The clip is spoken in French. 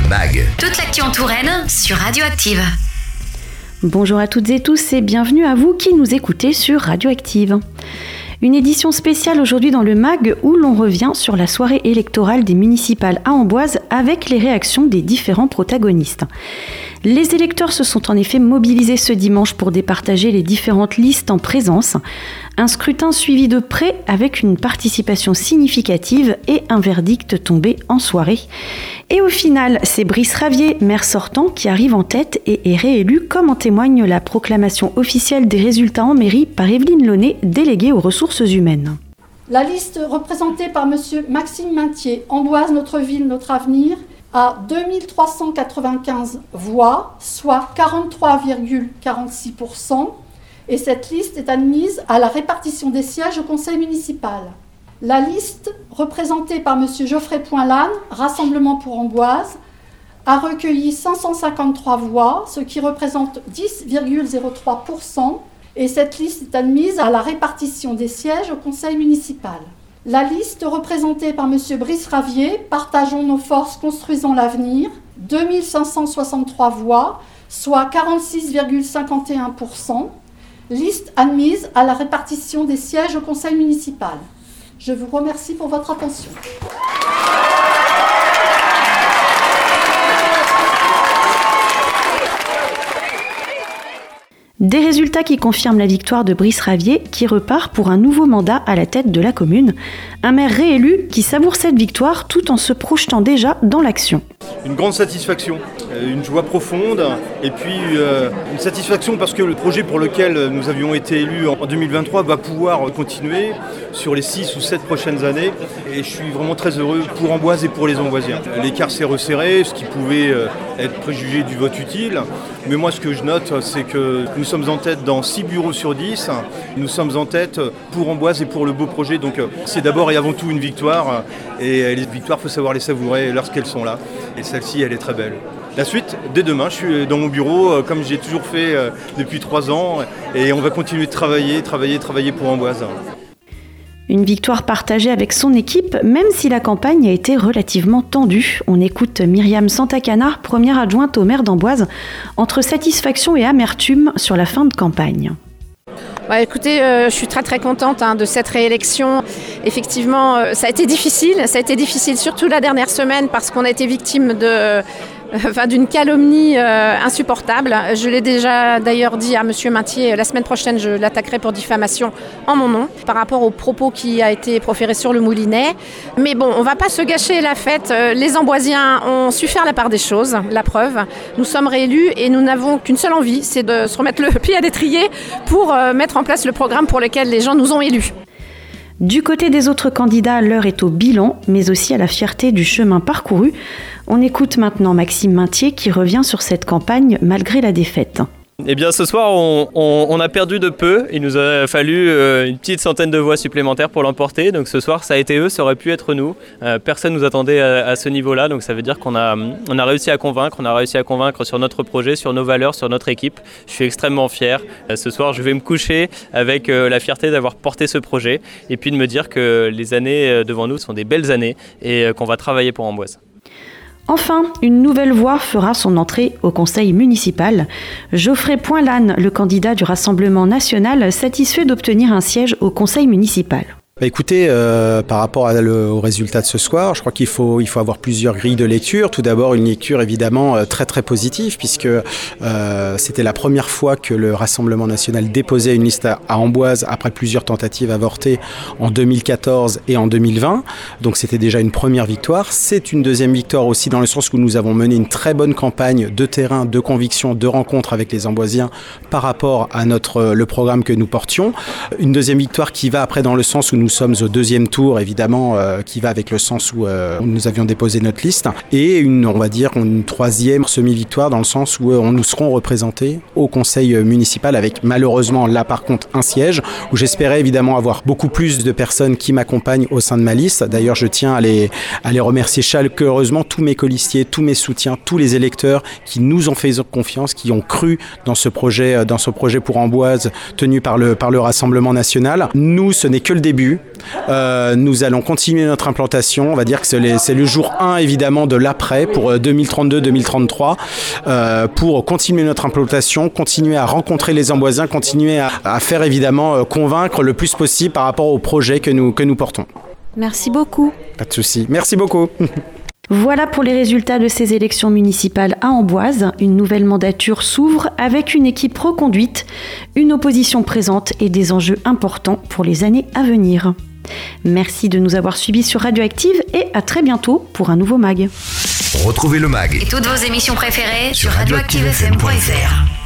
MAG. Toute l'actu en Touraine sur Radioactive. Bonjour à toutes et tous et bienvenue à vous qui nous écoutez sur Radioactive. Une édition spéciale aujourd'hui dans le MAG où l'on revient sur la soirée électorale des municipales à Amboise avec les réactions des différents protagonistes. Les électeurs se sont en effet mobilisés ce dimanche pour départager les différentes listes en présence. Un scrutin suivi de près avec une participation significative et un verdict tombé en soirée. Et au final, c'est Brice Ravier, maire sortant, qui arrive en tête et est réélu, comme en témoigne la proclamation officielle des résultats en mairie par Evelyne Launay, déléguée aux ressources humaines. La liste représentée par M. Maxime Maintier, Amboise, notre ville, notre avenir, a 2395 voix, soit 43,46%, et cette liste est admise à la répartition des sièges au conseil municipal. La liste représentée par M. Geoffrey Poinlane, Rassemblement pour Amboise, a recueilli 553 voix, ce qui représente 10,03%, et cette liste est admise à la répartition des sièges au conseil municipal. La liste représentée par M. Brice Ravier, Partageons nos forces, construisons l'avenir, 2563 voix, soit 46,51%. Liste admise à la répartition des sièges au conseil municipal. Je vous remercie pour votre attention. Des résultats qui confirment la victoire de Brice Ravier, qui repart pour un nouveau mandat à la tête de la commune. Un maire réélu qui savoure cette victoire tout en se projetant déjà dans l'action. Une grande satisfaction, une joie profonde et puis une satisfaction parce que le projet pour lequel nous avions été élus en 2023 va pouvoir continuer sur les 6 ou 7 prochaines années et je suis vraiment très heureux pour Amboise et pour les Amboisiens. L'écart s'est resserré, ce qui pouvait être préjugé du vote utile, mais moi ce que je note c'est que nous sommes en tête dans 6 bureaux sur 10, nous sommes en tête pour Amboise et pour le beau projet, donc c'est d'abord et avant tout une victoire et les victoires il faut savoir les savourer lorsqu'elles sont là. Et celle-ci, elle est très belle. La suite, dès demain, je suis dans mon bureau, comme j'ai toujours fait depuis 3 ans, et on va continuer de travailler pour Amboise. Une victoire partagée avec son équipe, même si la campagne a été relativement tendue. On écoute Myriam Santacana, première adjointe au maire d'Amboise, entre satisfaction et amertume sur la fin de campagne. Écoutez, je suis très très contente de cette réélection. Effectivement, ça a été difficile surtout la dernière semaine parce qu'on a été victime d'une calomnie insupportable. Je l'ai déjà d'ailleurs dit à M. Maintier, la semaine prochaine je l'attaquerai pour diffamation en mon nom par rapport aux propos qui a été proféré sur le Moulinet. Mais bon, on ne va pas se gâcher la fête. Les Amboisiens ont su faire la part des choses, la preuve. Nous sommes réélus et nous n'avons qu'une seule envie, c'est de se remettre le pied à l'étrier pour mettre en place le programme pour lequel les gens nous ont élus. Du côté des autres candidats, l'heure est au bilan, mais aussi à la fierté du chemin parcouru. On écoute maintenant Maxime Maintier qui revient sur cette campagne malgré la défaite. Eh bien ce soir on a perdu de peu, il nous a fallu une petite centaine de voix supplémentaires pour l'emporter, donc ce soir ça a été eux, ça aurait pu être nous, personne ne nous attendait à ce niveau-là, donc ça veut dire qu'on a réussi à convaincre, sur notre projet, sur nos valeurs, sur notre équipe. Je suis extrêmement fier, ce soir je vais me coucher avec la fierté d'avoir porté ce projet et puis de me dire que les années devant nous sont des belles années et qu'on va travailler pour Amboise. Enfin, une nouvelle voix fera son entrée au conseil municipal. Geoffrey Poinlane, le candidat du Rassemblement national, satisfait d'obtenir un siège au conseil municipal. Écoutez, par rapport au résultat de ce soir, je crois qu'il faut avoir plusieurs grilles de lecture. Tout d'abord, une lecture évidemment très très positive puisque c'était la première fois que le Rassemblement national déposait une liste à Amboise après plusieurs tentatives avortées en 2014 et en 2020. Donc c'était déjà une première victoire. C'est une deuxième victoire aussi dans le sens où nous avons mené une très bonne campagne de terrain, de conviction, de rencontre avec les Amboisiens par rapport à le programme que nous portions. Une deuxième victoire qui va après dans le sens où nous sommes au deuxième tour, évidemment, qui va avec le sens où nous avions déposé notre liste. Et une troisième semi-victoire dans le sens où nous serons représentés au conseil municipal avec malheureusement là par contre un siège où j'espérais évidemment avoir beaucoup plus de personnes qui m'accompagnent au sein de ma liste. D'ailleurs, je tiens à les remercier chaleureusement, tous mes colistiers, tous mes soutiens, tous les électeurs qui nous ont fait confiance, qui ont cru dans ce projet pour Amboise tenu par le Rassemblement national. Nous, ce n'est que le début. continue. Nous allons continuer notre implantation. On va dire que c'est le jour 1 évidemment de l'après pour 2032-2033 pour continuer notre implantation, continuer à rencontrer les Amboisiens, continuer à faire évidemment convaincre le plus possible par rapport au projet que nous portons. Merci beaucoup. Pas de souci. Merci beaucoup. Voilà pour les résultats de ces élections municipales à Amboise. Une nouvelle mandature s'ouvre avec une équipe reconduite, une opposition présente et des enjeux importants pour les années à venir. Merci de nous avoir suivis sur Radioactive et à très bientôt pour un nouveau MAG. Retrouvez le MAG et toutes vos émissions préférées sur radioactivefm.fr.